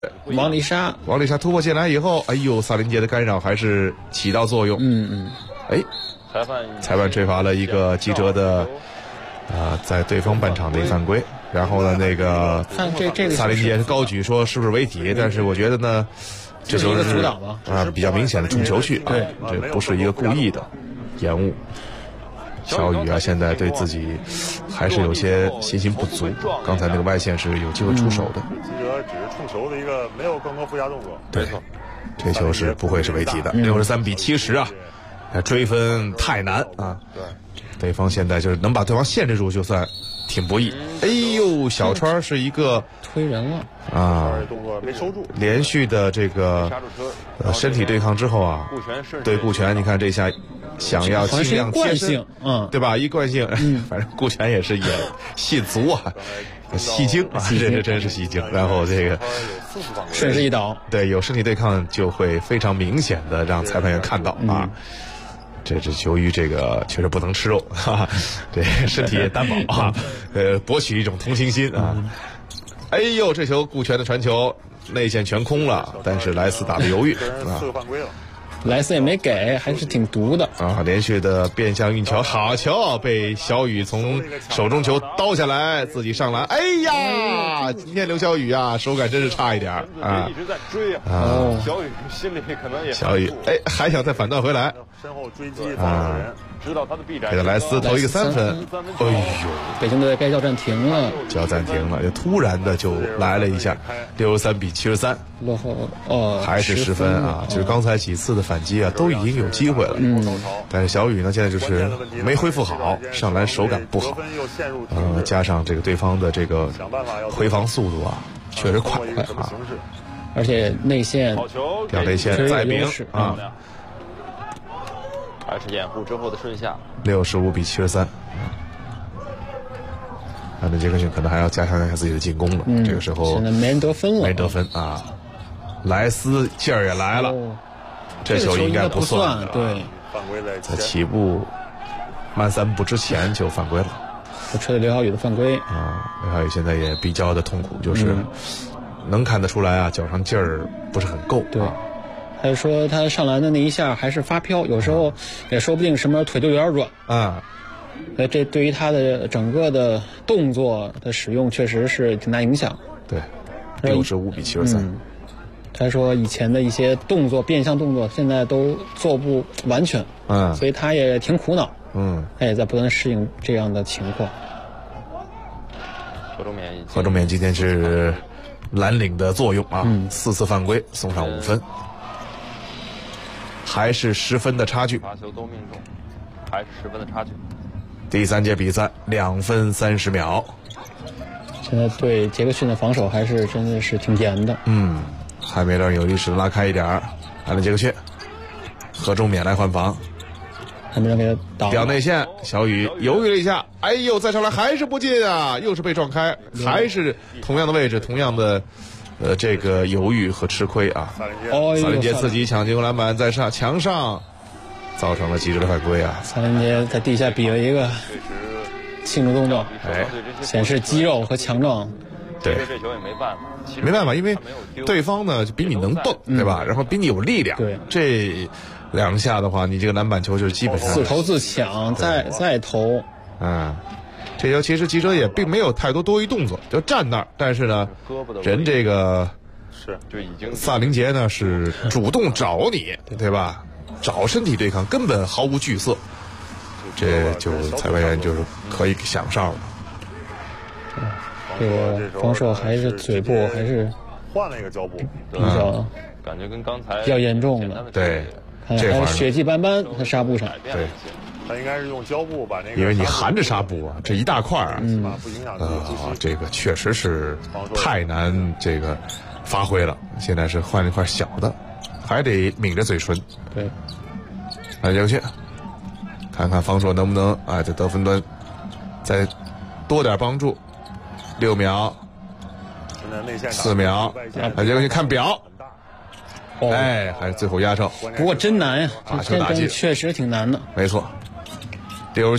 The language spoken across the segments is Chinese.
王丽莎突破进来以后，哎呦，萨林杰的干扰还是起到作用。哎，裁判吹罚了一个击折的，在对方半场的一犯规。然后呢，那个萨林杰高举说是不是违体？但是我觉得呢，这就是比较明显的冲球去啊，这不是一个故意的延误。小雨啊，现在对自己还是有些信心不足。刚才那个外线是有机会出手的。 击折只是冲球的一个，没有更多附加动作。 对，这球是不会是违体的。63-70啊，追分太难啊。对方现在就是能把对方限制住，就算挺不易。哎呦，小川是一个推人了啊， 动作没收住。 连续的这个身体对抗之后啊，对顾全，你看这下想要尽量贴身，对吧？一惯性，反正顾全也是戏足啊，戏精啊，这真是戏精。然后这个顺势一倒， 对，有身体对抗就会非常明显的让裁判员看到啊。这由于这个确实不能吃肉，对身体也担保啊，博取一种同情心啊。哎呦，这球顾全的传球内线全空了，但是莱斯打得犹豫啊。 莱斯也没给，还是挺毒的啊！连续的变向运球，好球，被小雨从手中球刀下来，自己上篮。哎呀，今天刘小雨啊，手感真是差一点啊！ 一直在追啊！小雨心里可能也小雨还想再反断回来， 身后追击防守人知道他的臂展， 给了莱斯投一个3分。哎呦， 北京队该叫暂停了， 叫暂停了，就突然的就来了一下，63-73， 落后还是10分啊！就是刚才几次的反击啊，都已经有机会了。但是小雨呢，现在就是没恢复好，上篮手感不好，加上这个对方的这个回防速度啊，确实快啊， 而且内线掉内线再明啊， 还是掩护之后的顺下 ，65-73。那杰克逊可能还要加强一下自己的进攻了。这个时候现在没人得分了， 没得分啊！莱斯劲儿也来了，这球应该不算。 对， 在起步慢3步之前就犯规了。 吹的刘晓宇的犯规啊！刘晓宇现在也比较的痛苦，就是能看得出来啊，脚上劲儿不是很够。 对，还是说他上篮的那一下还是发飘，有时候也说不定什么时候腿就有点软啊。 这对于他的整个的动作的使用确实是挺大影响。 对，65-73。 他说以前的一些动作变向动作现在都做不完全，所以他也挺苦恼，他也在不断适应这样的情况。 何仲勉今天是蓝领的作用啊，4次犯规送上5分，还是10分的差距， 罚球都命中，还是10分的差距。 第3节比赛2分30秒， 现在对杰克逊的防守还是真的是挺严的。 汉密尔有意识拉开一点儿，来了杰克逊，何仲勉来换防， 汉密尔给他倒掉内线，小雨犹豫了一下，哎呦，再上来还是不进啊，又是被撞开，还是同样的位置，同样的这个犹豫和吃亏啊。萨林杰自己抢进攻篮板，在墙上造成了击折的犯规啊。 萨林杰在地下比了一个庆祝动作，显示肌肉和强壮。 对， 这球也没办法， 没办法，因为对方呢比你能蹦，对吧？然后比你有力量。 对， 这2下的话，你这个篮板球就基本上自投自抢，再投。 这球其实击折也并没有太多多余动作，就站那儿。但是呢，人这个就已经萨林杰呢是主动找你，对吧？找身体对抗，根本毫无惧色。这就裁判员就是可以想上了。 这个防守还是嘴部还是换了一个脚步， 比较感觉跟刚才比较严重的。 对， 还有血迹斑斑在纱布上。 对， 他应该是用胶布把那个， 因为你含着纱布啊，这一大块啊， 不影响呼吸。 这个确实是太难这个发挥了。现在是换了一块小的，还得抿着嘴唇。 对， 来杰克逊，看看防守能不能在得分端再多点帮助。6秒，4秒，杰克逊看表，还是最后压哨。 不过真难呀， 这打进确实挺难的。 没错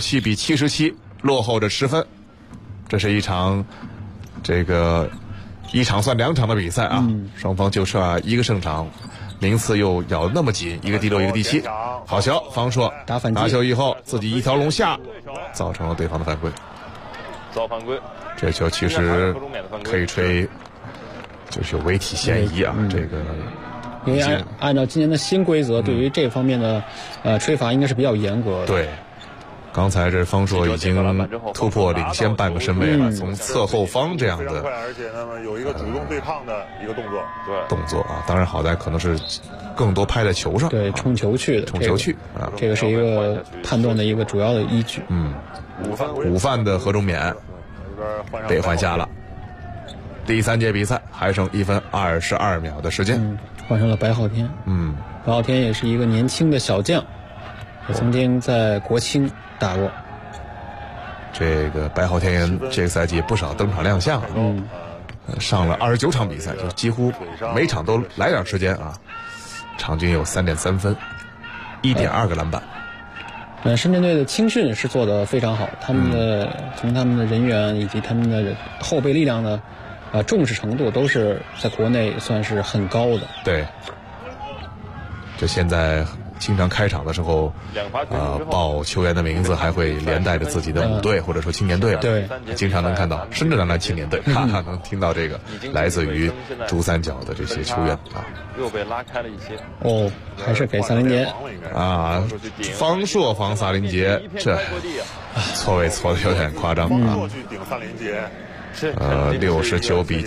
，67-77，落后着10分。这是一场这个一场算2场的比赛啊，双方就剩一个胜场，名次又咬那么紧，一个第6，一个第7。好球，方硕打球以后自己一条龙下，造成了对方的犯规。 造犯规， 这球其实可以吹，就是有违体嫌疑啊。这个因为按照今年的新规则，对于这方面的吹罚应该是比较严格的。 对。刚才这方硕已经突破领先半个身位了，从侧后方这样的， 而且呢有一个主动对抗的一个动作， 动作啊，当然好在可能是更多拍在球上， 对，冲球去的， 冲球去啊， 这个是一个判断的一个主要的依据。 午饭的何中勉被换下了。第3节比赛还剩1分22秒的时间， 换上了白昊天。白昊天也是一个年轻的小将，也曾经在国青打过。 这个白昊天这个赛季不少登场亮相，上了29场比赛，就几乎每场都来点时间啊，场均有3.3分，1.2个篮板。 深圳队的青训是做得非常好，他们的从他们的人员以及他们的后备力量的重视程度都是在国内算是很高的。 对，这现在经常开场的时候，报球员的名字还会连带着自己的母队或者说青年队。 对， 经常能看到深圳男篮青年队，能听到这个来自于珠三角的这些球员啊。 又被拉开了一些。 还是给萨林杰啊，方硕防萨林杰，这错位错的有点夸张啊。69比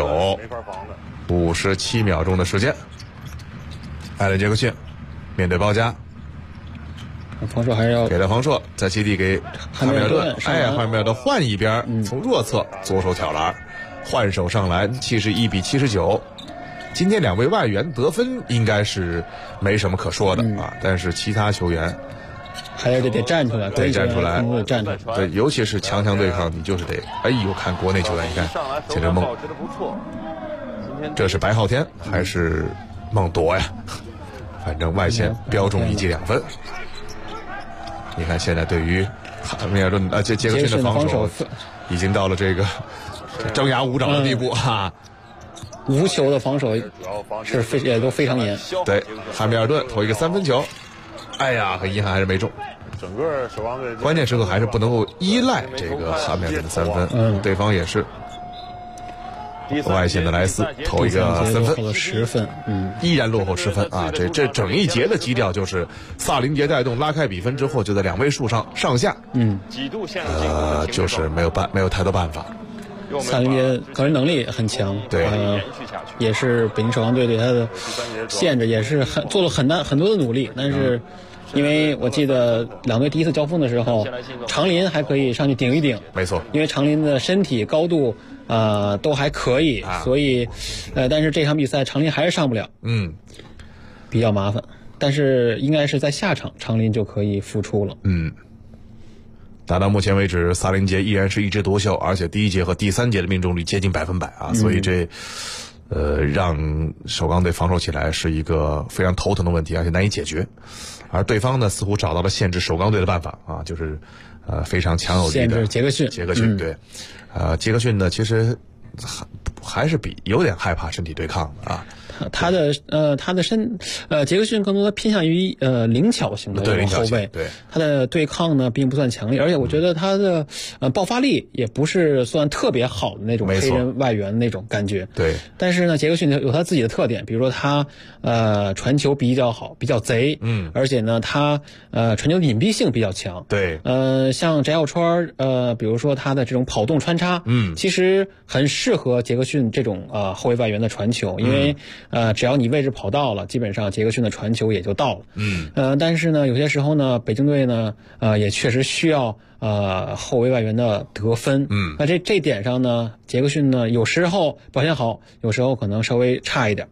79，57秒钟的时间。艾伦杰克逊面对包夹， 方硕还是要给了方硕，在基地给汉密尔顿，汉密尔顿换一边，从弱侧左手挑篮，换手上篮，71比79。今天2位外援得分应该是没什么可说的啊，但是其他球员还得站出来， 得站出来， 站出来。 对，尤其是强对抗，你就是得，看国内球员，你看简直懵。这是白昊天还是孟铎呀？反正外线标中1记2分。你看现在对于汉密尔顿杰克逊的防守已经到了这个张牙舞爪的地步哈。 无球的防守是也都非常严。 对，汉密尔顿投一个3分球，很遗憾还是没中。 整个守望队关键时刻还是不能够依赖这个汉密尔顿的3分，对方也是外线的莱斯投一个3分 ，10分， 依然落后10分啊！这整一节的基调就是萨林杰带动拉开比分之后，就在2位数上下，就是没有太多办法。 萨林杰个人能力很强， 对， 也是北京守望队对他的限制也是做了很多的努力，但是因为我记得两队第一次交锋的时候，长林还可以上去顶一顶， 没错， 因为长林的身体高度都还可以，所以但是这场比赛长林还是上不了，比较麻烦，但是应该是在下场长林就可以复出了， 打到目前为止，萨林杰依然是一枝独秀，而且第1节和第3节的命中率接近100%啊，所以这让首钢队防守起来是一个非常头疼的问题，而且难以解决。而对方呢，似乎找到了限制首钢队的办法啊，就是非常强有力的限制杰克逊， 对，杰克逊呢，其实还是有点害怕身体对抗啊。 他的杰克逊更多的偏向于灵巧型的后卫， 对， 他的对抗呢并不算强烈，而且我觉得他的爆发力也不是算特别好的那种黑人外援那种感觉， 对。但是呢，杰克逊有他自己的特点，比如说他传球比较好，比较贼，而且呢他传球的隐蔽性比较强， 对， 像翟耀川比如说他的这种跑动穿插，其实很适合杰克逊这种后卫外援的传球，因为只要你位置跑到了，基本上杰克逊的传球也就到了。但是呢，有些时候呢，北京队呢，也确实需要后卫外援的得分。那这点上呢，杰克逊呢，有时候表现好，有时候可能稍微差一点。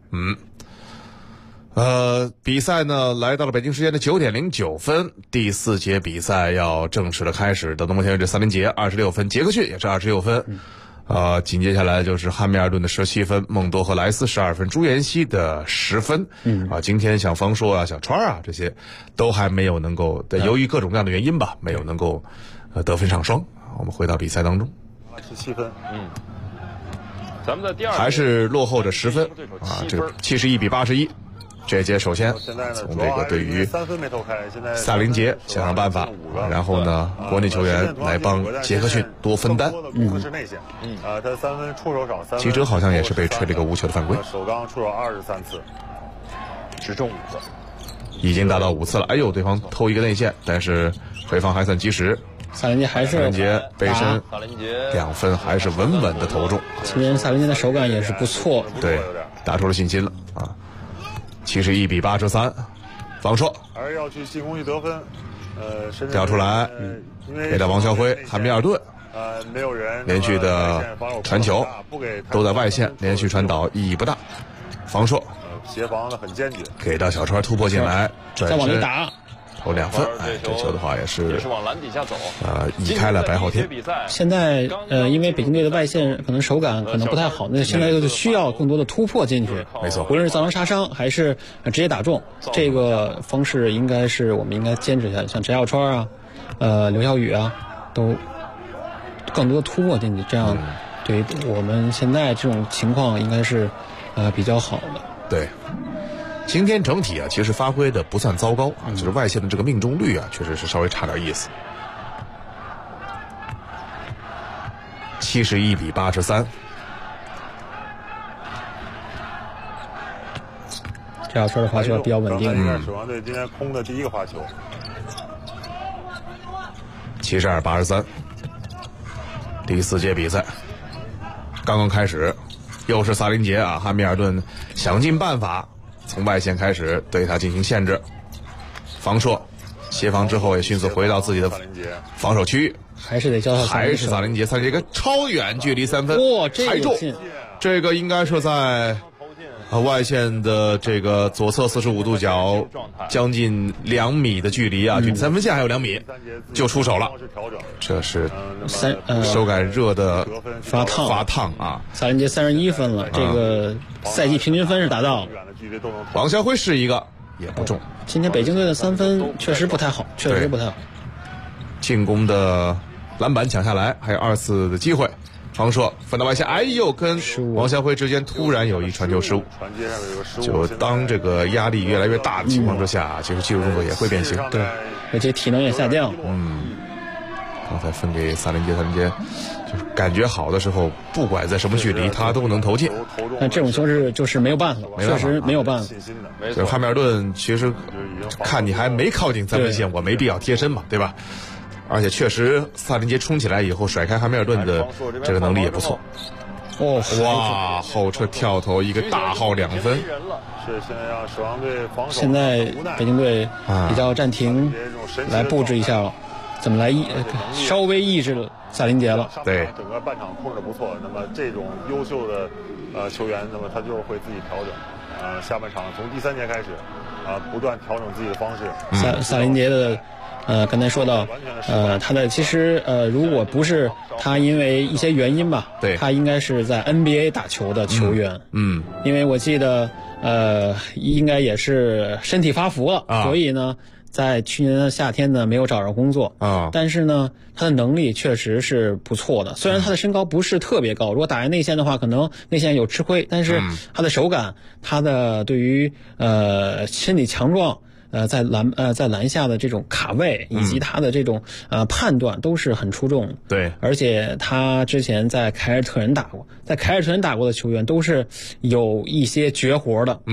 比赛呢来到了北京时间的9点09分，第4节比赛要正式的开始。到目前为止，萨林杰26分，杰克逊也是26分。紧接下来就是汉密尔顿的17分，孟多和莱斯12分，朱妍希的10分。今天像方硕啊、小川啊这些都还没有能够，由于各种各样的原因吧，没有能够得分上双。我们回到比赛当中，17分， 咱们在第二还是落后着10分啊，这71比81。这节首先从这个对于萨林杰想想办法，然后呢，国内球员来帮杰克逊多分担。 他3分出手少， 吉哲好像也是被吹了一个无球的犯规。 首钢出手23次，只中5个， 已经达到5次了。哎呦，对方偷一个内线，但是回防还算及时。 萨林杰还是萨林杰背身2分，还是稳稳的投中。 其实萨林杰的手感也是不错， 对，打出了信心了啊。71比83，防守还是要去进攻去得分， 调出来，给到王晓辉、汉密尔顿， 没有人连续的传球都在外线，连续传导意义不大。防守协防的很坚决， 给到小川突破进来， 再往里打。 投2分，这球的话也是往篮底下走， 移开了白昊天。 现在因为北京队的外线可能手感可能不太好，那现在就需要更多的突破进去。 没错， 无论是造成杀伤还是直接打中，这个方式应该是我们应该坚持下来。像翟小川啊，刘晓宇啊，都更多的突破进去，这样对于我们现在这种情况应该是比较好的。 对。今天整体啊，其实发挥的不算糟糕啊，就是外线的这个命中率啊，确实是稍微差点意思。71比83， 这小川的罚球比较稳定。 首钢队今天空的第一个罚球。 72比83，第4节比赛刚刚开始，又是萨林杰啊，汉密尔顿想尽办法。从外线开始对他进行限制，防硕协防之后也迅速回到自己的防守区域， 还是得教他， 还是萨林杰，这个超远距离3分， 哇， 还中，这个应该是在外线的这个左侧45度角，将近2米的距离啊，距离3分线还有2米，就出手了。这是手感热的发烫啊！ 萨林杰31分了，这个赛季平均分是达到了。 王晓辉是一个也不中。 今天北京队的3分确实不太好，确实不太好。 进攻的篮板抢下来，还有2次的机会。方硕分到外线，哎呦，跟王晓辉之间突然有一传球失误。就当这个压力越来越大的情况之下，其实技术动作也会变形。 对，而且体能也下降。 刚才分给萨林杰，就是感觉好的时候，不管在什么距离，他都能投进。 但这种球是就是没有办法，确实没有办法。 就是汉密尔顿，其实看你还没靠近3分线，我没必要贴身嘛，对吧？而且确实，萨林杰冲起来以后甩开汉密尔顿的这个能力也不错。哇，后撤跳投一个大号2分。 是现在让首钢队防守。 现在北京队比较暂停，来布置一下了。怎么来稍微抑制了萨林杰了？ 对， 整个半场控制不错。那么这种优秀的球员，那么他就是会自己调整。下半场从第3节开始，不断调整自己的方式。 萨林杰的刚才说到他的其实如果不是他因为一些原因吧， 对， 他应该是在 NBA 打球的球员。因为我记得应该也是身体发福了，所以呢。在去年的夏天呢，没有找着工作但是呢，他的能力确实是不错的。虽然他的身高不是特别高，如果打在内线的话，可能内线有吃亏，但是他的手感，他的对于身体强壮，在篮下的这种卡位以及他的这种判断都是很出众。 对， 而且他之前在凯尔特人打过，在凯尔特人打过的球员都是有一些绝活的。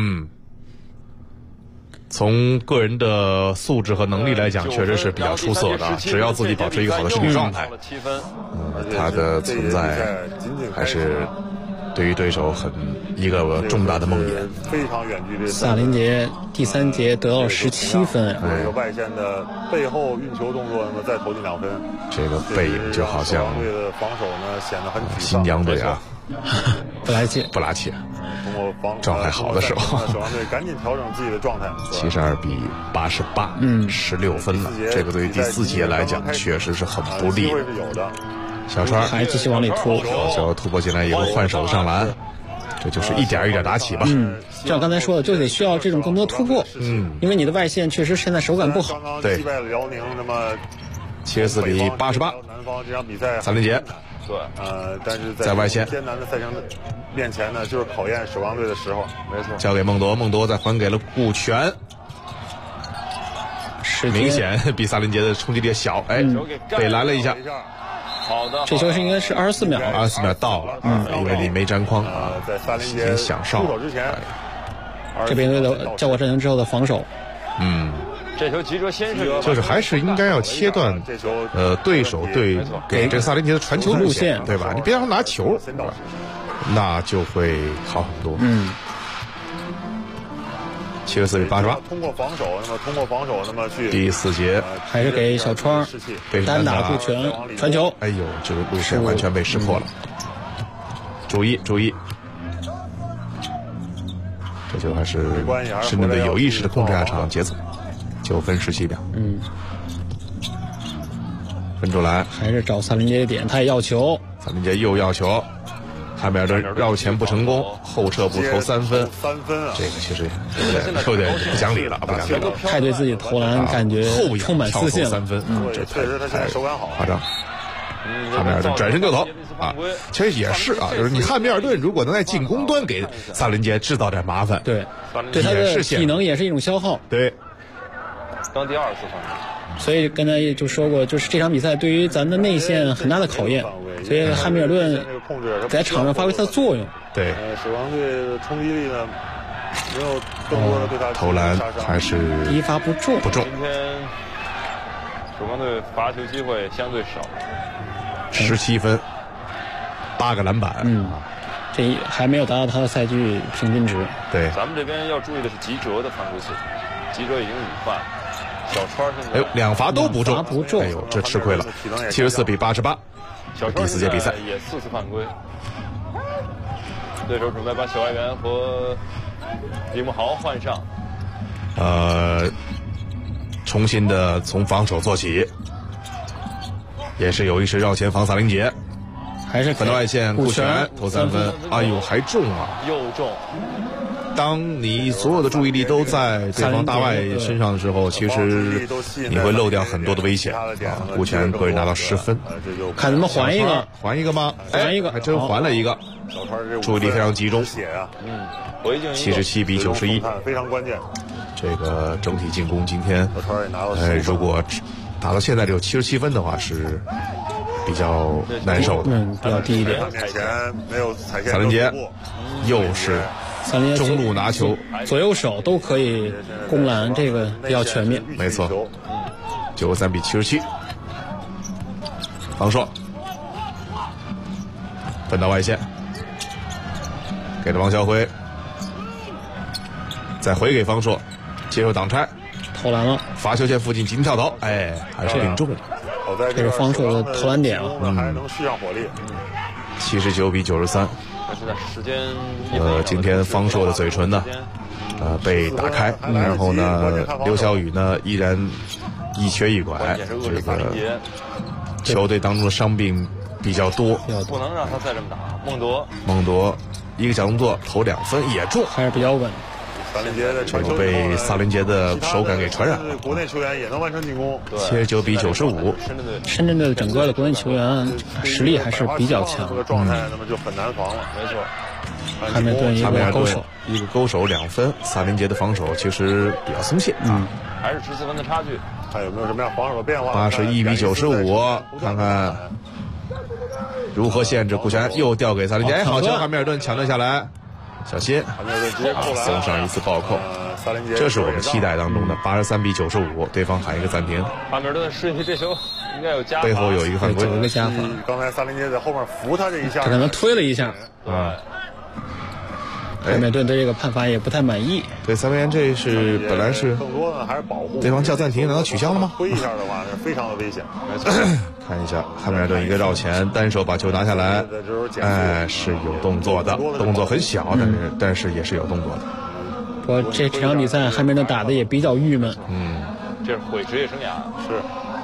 从个人的素质和能力来讲，确实是比较出色的。只要自己保持一个好的身体状态，他的存在还是对于对手一个重大的梦魇。 非常远距离。 萨林杰第3节得到17分， 有外线的背后运球动作，那么再投进2分。 这个背影就好像队的防守呢显得很新疆队啊， 不来气。 通过状态好的时候， 首钢队赶紧调整自己的状态。 72比88，16分了。这个对于第4节来讲，确实是很不利的。小川还继续往里突， 小突破进来以后换手上篮，这就是一点一点打起吧。 就像刚才说的，就得需要这种更多突破。因为你的外线确实现在手感不好。 对，击败了辽宁，那么 74比88。 南方这场比赛， 萨林杰对， 但是在外线艰难的赛程面前呢，就是考验守钢队的时候。 没错， 交给孟铎，孟铎再还给了顾全，明显比萨林杰的冲击力小，哎，被拦了一下。 好的， 这球是应该是24秒 ，24秒到了，因为你没沾框在萨林杰想上出手之前， 这边队的叫过暂停之后的防守， 这球吉哲先是就是还是应该要切断对手对给这个萨林杰的传球路线，对吧？你别让他拿球，那就会好很多。74比88。 通过防守，那么去第4节还是给小川单打顾全传球。 哎呦，这个路线完全被识破了。注意，这就还是深圳队有意识的控制下场上节奏。9分17秒。分出来， 还是找萨林杰的点，他也要球。 萨林杰又要球。汉密尔顿绕前不成功，后撤步投3分，这个其实有点不讲理了，不讲理了。 太对自己投篮感觉充满自信了。 3分，这确实他现在手感好， 夸张。汉密尔顿转身就投啊，其实也是啊，就是你汉密尔顿如果能在进攻端给萨林杰制造点麻烦， 对他的体能也是一种消耗。 对， 当第2次犯规。 所以刚才也就说过，就是这场比赛对于咱的内线很大的考验，所以汉密尔顿在场上发挥他的作用。 对， 守钢队的冲击力呢，没有更多的对他投篮还是一发不中。 今天守钢队罚球机会相对少 ，17分，8个篮板， 这还没有达到他的赛季平均值。 对， 咱们这边要注意的是吉哲的犯规次数，吉哲已经5犯。小川现在 2罚都不中，哎呦，这吃亏了。74比88， 小川第4节比赛也4次犯规。对手准备把小外援和李慕豪换上。 重新的从防守做起，也是有意识绕前防萨林杰， 还是分到外线，顾全投3分，哎呦，还中啊！ 又中。 当你所有的注意力都在对方大外身上的时候，其实你会漏掉很多的危险啊！顾全个人拿到10分， 看能不能还一个吗？ 还一个， 还真还了一个，注意力非常集中。77比91， 非常关键。 这个整体进攻今天，如果打到现在只有77分的话，是比较难受的， 比较低一点。 萨林杰又是中路拿球， 左右手都可以攻篮，这个比较全面。 没错，93比77。方硕分到外线，给了王晓辉，再回给方硕，接受挡拆， 投篮了， 罚球线附近紧跳投，哎，还是命中了。 这是方硕的投篮点啊， 还能续上火力。 79比93。 时间今天方硕的嘴唇呢，被打开，然后呢，刘晓宇呢依然一瘸一拐，这个球队当中的伤病比较多， 不能让他再这么打。 孟铎一个小动作投2分也中， 还是比较稳。 这个被萨林杰的手感给传染了。 国内球员也能完成进攻。 79比95。 深圳队整个的国内球员实力还是比较强。 这个状态那么就很难防了。 没错。 汉密尔顿一个勾手 2分，萨林杰的防守其实比较松懈啊。 还是14分的差距。 看有没有什么样防守的变化 ？81比95，看看如何限制。顾全又掉给萨林杰，好球！汉密尔顿抢了下来。小心，送上一次暴扣，这是我们期待当中的83比95，对方喊一个暂停。 汉密尔顿示意这球应该有加罚， 背后有一个犯规， 有一个加罚。 刚才萨林杰在后面扶他这一下， 他可能推了一下。汉密尔顿对这个判罚也不太满意。 对3分线，这是本来是更多的还是保护。 对方叫暂停，难道取消了吗？ 推一下的话，是非常的危险。 没错。 看一下汉密尔顿一个绕前，单手把球拿下来，哎，是有动作的，动作很小，但是也是有动作的。 不过这场比赛汉密尔顿打的也比较郁闷。 这是毁职业生涯。 是。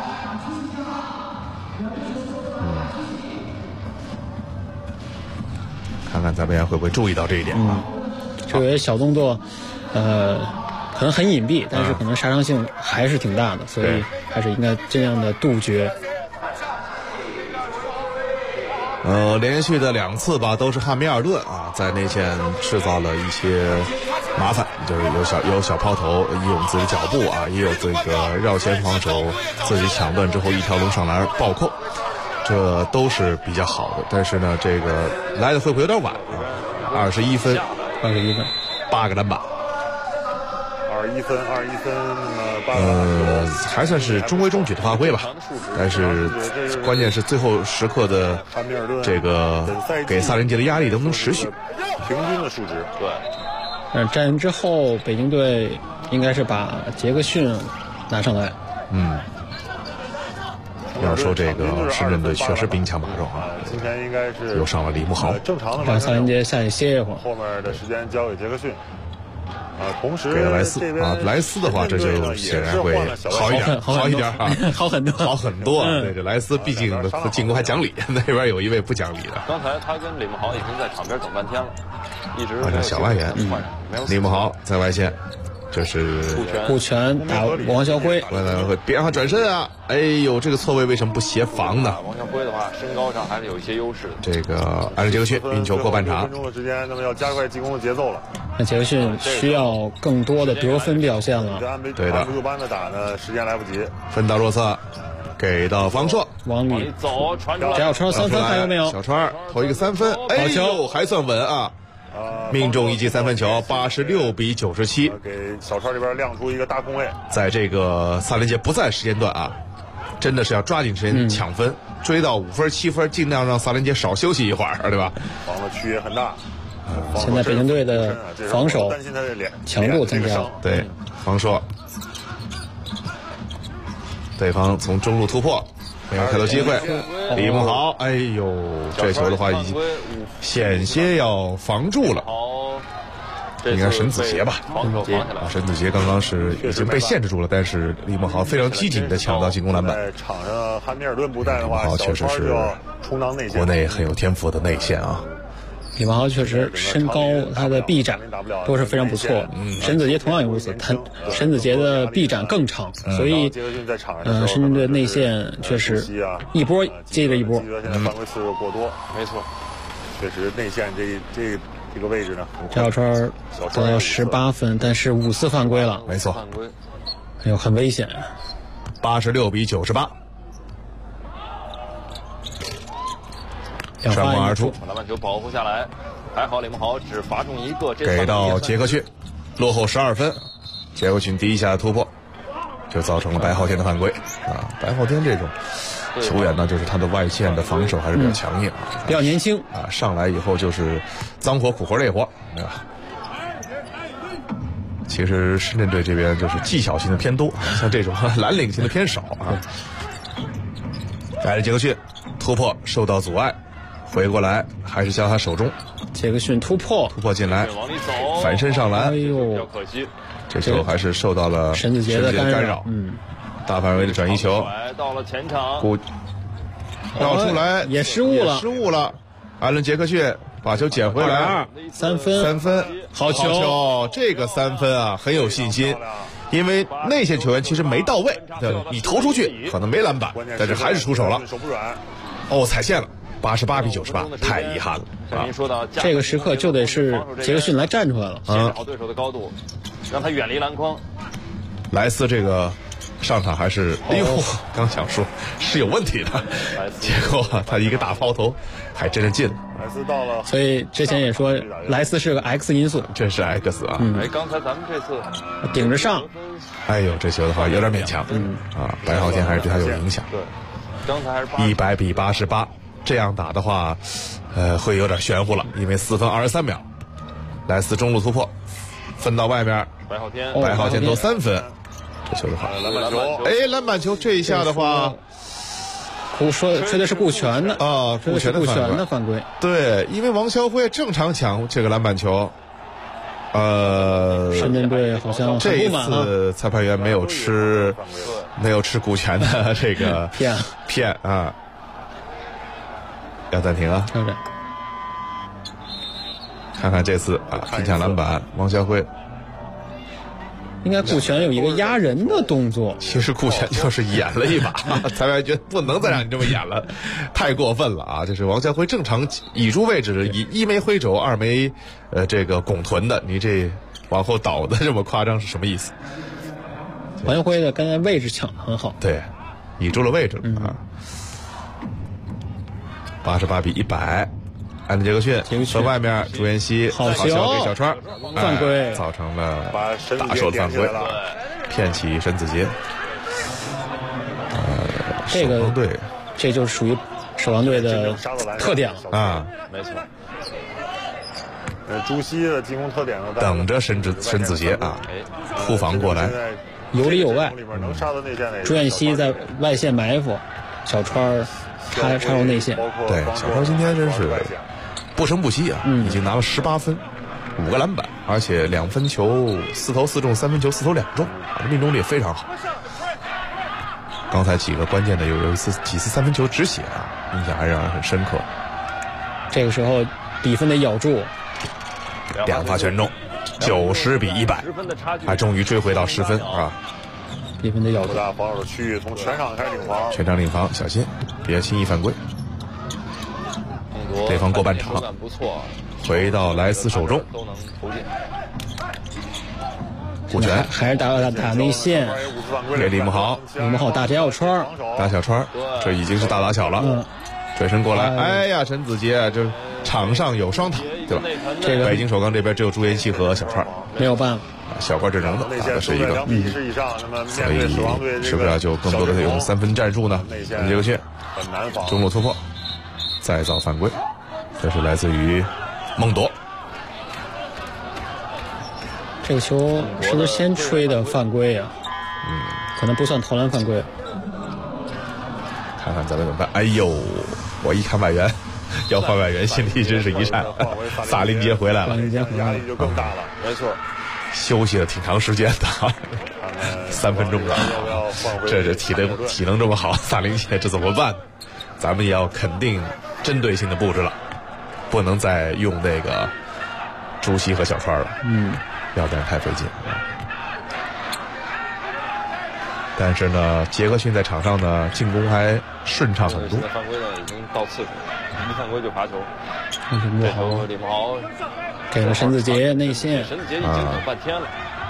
看看咱们会不会注意到这一点啊？ 这个小动作，可能很隐蔽，但是可能杀伤性还是挺大的，所以还是应该这样的杜绝。 连续的2次吧，都是汉密尔顿啊，在内线制造了一些麻烦，就是有小抛投，也有自己脚步啊，也有这个绕线防守，自己抢断之后一条龙上篮暴扣，这都是比较好的。但是呢，这个来的会不会有点晚啊？21分，8个篮板。 21分，那么还算是中规中矩的发挥吧，但是关键是最后时刻的这个给萨林杰的压力能不能持续？ 平均的数值， 对。战人之后，北京队应该是把杰克逊拿上来。 要说这个深圳队确实兵强马壮啊， 今天应该是又上了李慕豪， 正常的让萨林杰下去歇一会儿， 后面的时间交给杰克逊。同时给了莱斯啊，莱斯的话这就显然会好一点啊， 好很多啊。这莱斯毕竟进攻还讲理，那边有一位不讲理的。 刚才他跟李慕豪已经在场边等半天了，一直这小外援，李慕豪在外线，这是顾全打王啸辉， 别让他转身啊！哎呦，这个错位为什么不协防呢？ 王啸辉的话，身高上还是有一些优势。 这个按照杰克逊运球过半场， 分钟的时间，那么要加快进攻的节奏了。 那杰克逊需要更多的得分表现了。 对的， 按部就班的打呢，时间来不及。 分到若瑟，给到方硕， 往里走，传出来。 小川3分还有没有？ 小川投一个3分，哎呦，还算稳啊！命中一记3分球，86比97， 给小川这边亮出一个大空位。 在这个萨林杰不在时间段啊，真的是要抓紧时间抢分，追到5分7分，尽量让萨林杰少休息一会儿，对吧？ 防的区也很大。 现在北京队的防守强度增加了， 对，方硕，对方从中路突破，没有太多机会。李慕豪，哎呦，这球的话已经险些要防住了。应该沈子杰吧？沈子杰刚刚是已经被限制住了，但是李慕豪非常机警的抢到进攻篮板。 在场上汉密尔顿不在的话， 李慕豪确实是国内很有天赋的内线啊。 李慕豪确实身高，他的臂展都是非常不错的。沈子杰同样如此，沈子杰的臂展更长，所以深圳队内线确实一波接着一波。 现在犯规次数过多，没错，确实内线这个位置呢， 赵小川得到18分，但是5次犯规了， 没错， 哎呦，很危险。 86比98。双方而出， 篮板球保护下来，还好李慕豪只罚中一个， 给到杰克逊，落后12分。杰克逊第一下突破，就造成了白昊天的犯规啊！白昊天这种球员呢，就是他的外线的防守还是比较强硬啊， 比较年轻啊，上来以后就是脏活苦活累活，对吧？其实深圳队这边就是技巧性的偏多，像这种蓝领型的偏少啊。来了杰克逊突破受到阻碍。回过来还是交他手中， 杰克逊突破进来，反身上篮， 哎呦， 可惜， 这球还是受到了沈子杰的干扰， 大范围的转移球， 到了前场， 绕出来也失误了， 艾伦杰克逊把球捡回来 ，3分， 好球，这个3分啊很有信心，因为内线球员其实没到位，对吧？你投出去可能没篮板，但是还是出手了，哦，踩线了。88比98，太遗憾了啊！ 这个时刻就得是杰克逊来站出来了， 找对手的高度，让他远离篮筐。 莱斯这个上场还是，哎呦，刚想说是有问题的，结果他一个大抛投，还真是进了。 莱斯到了， 所以之前也说莱斯是个 X 因素， 真是 X 啊！ 刚才咱们这次顶着上， 哎呦，这球的话有点勉强，白昊天还是对他有影响。 对，刚才还是 100比88。这样打的话，会有点玄乎了，因为4分23秒，莱斯中路突破，分到外面， 白昊天投3分，这球的话，篮板球这一下的话， 说的是顾全的啊，顾全的犯规， 对，因为王霄辉正常抢这个篮板球， 深圳队好像这一次裁判员没有吃顾全的这个骗啊。要暂停啊！看看这次拼抢篮板，王霄辉应该顾全有一个压人的动作。 其实顾全就是演了一把，裁判觉得不能再让你这么演了，太过分了啊！这是王家辉正常倚柱位置，以一枚挥肘，二枚这个拱臀的，你这往后倒的这么夸张是什么意思？ 王家辉的刚才位置抢得很好， 对，倚住了位置啊。88比100，艾伦杰克逊从外面，朱彦西好球给小川， 犯规， 造成了打手的犯规，骗起申子杰。 这个队， 这就是属于守望队的特点了啊， 没错。朱熹的进攻特点呢， 等着申子杰啊突防过来， 有里有外。朱彦西在外线埋伏，小川插入内线。 对，小川今天真是不声不息啊，已经拿了18分，5个篮板，而且2分球4投4中，3分球4投2中，命中率非常好。刚才几个关键的有几次3分球止血啊，印象还让人很深刻。 这个时候比分得咬住 ，2发全中，90比100，还终于追回到10分啊！ 比分得咬住。 防守的区域从全场开始领防， 全场领防，小心别轻易犯规。对方过半场，回到莱斯手中， 都能投进。 顾全还是打内线， 给李慕豪打小川， 这已经是大打小了。转身过来，哎呀，陈子杰这场上有双塔，对吧？ 这个北京首钢这边只有朱彦西和小川， 没有办法。 小块阵容的打的是一个，所以是不是要就更多的用3分战术呢？杰克逊中路突破，再造犯规，这是来自于孟铎。 这个球是不是先吹的犯规啊？可能不算投篮犯规。 看看咱们怎么办？哎呦，我一看外援，要换外援，心里真是一颤。萨林杰回来了， 压力就更大了。没错， 休息了挺长时间的，3分钟了。这体能这么好，萨林杰这怎么办？咱们也要肯定针对性的布置了，不能再用那个朱熹和小川了。要不然太费劲。但是呢，杰克逊在场上呢进攻还顺畅很多。 现在犯规呢已经到次数，一犯规就罚球。李慕豪给了申子杰内线， 申子杰已经等半天了。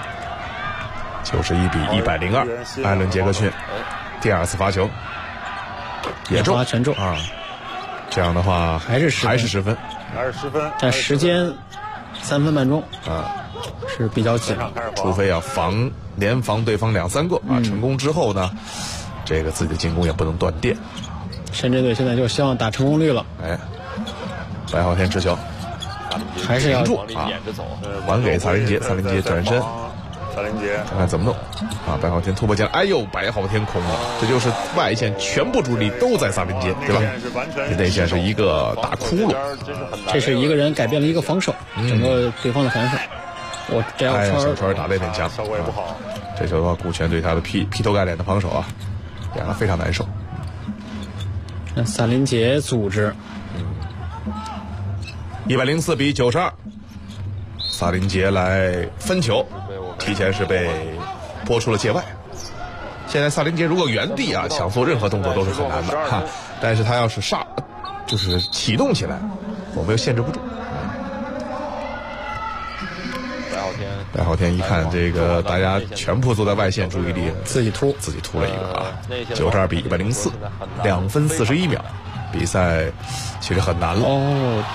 91比102，艾伦杰克逊第2次罚球也中， 全中啊。这样的话还是10分， 但时间3分半钟啊。 是比较紧， 除非要连防对方2-3个啊，成功之后呢，这个自己的进攻也不能断电。 深圳队现在就希望打成功率了。 哎，白昊天持球， 还是要住啊，还给萨林杰转身，看看怎么弄啊！白昊天突破进来，哎呦，白昊天空了，这就是外线全部注意力都在萨林杰，对吧？内线是一个大窟窿， 这是一个人改变了一个防守，整个对方的防守。 小川打得有点强，效果也不好。这球的话，顾全对他的劈头盖脸的防守啊，让他非常难受。 那萨林杰组织 ，104比92，萨林杰来分球，提前是被拨出了界外。现在萨林杰如果原地啊想做任何动作都是很难的哈，但是他要是就是启动起来，我们又限制不住。白昊天一看这个大家全部坐在外线，注意力自己突了一个啊，92比104，2分41秒，比赛其实很难了。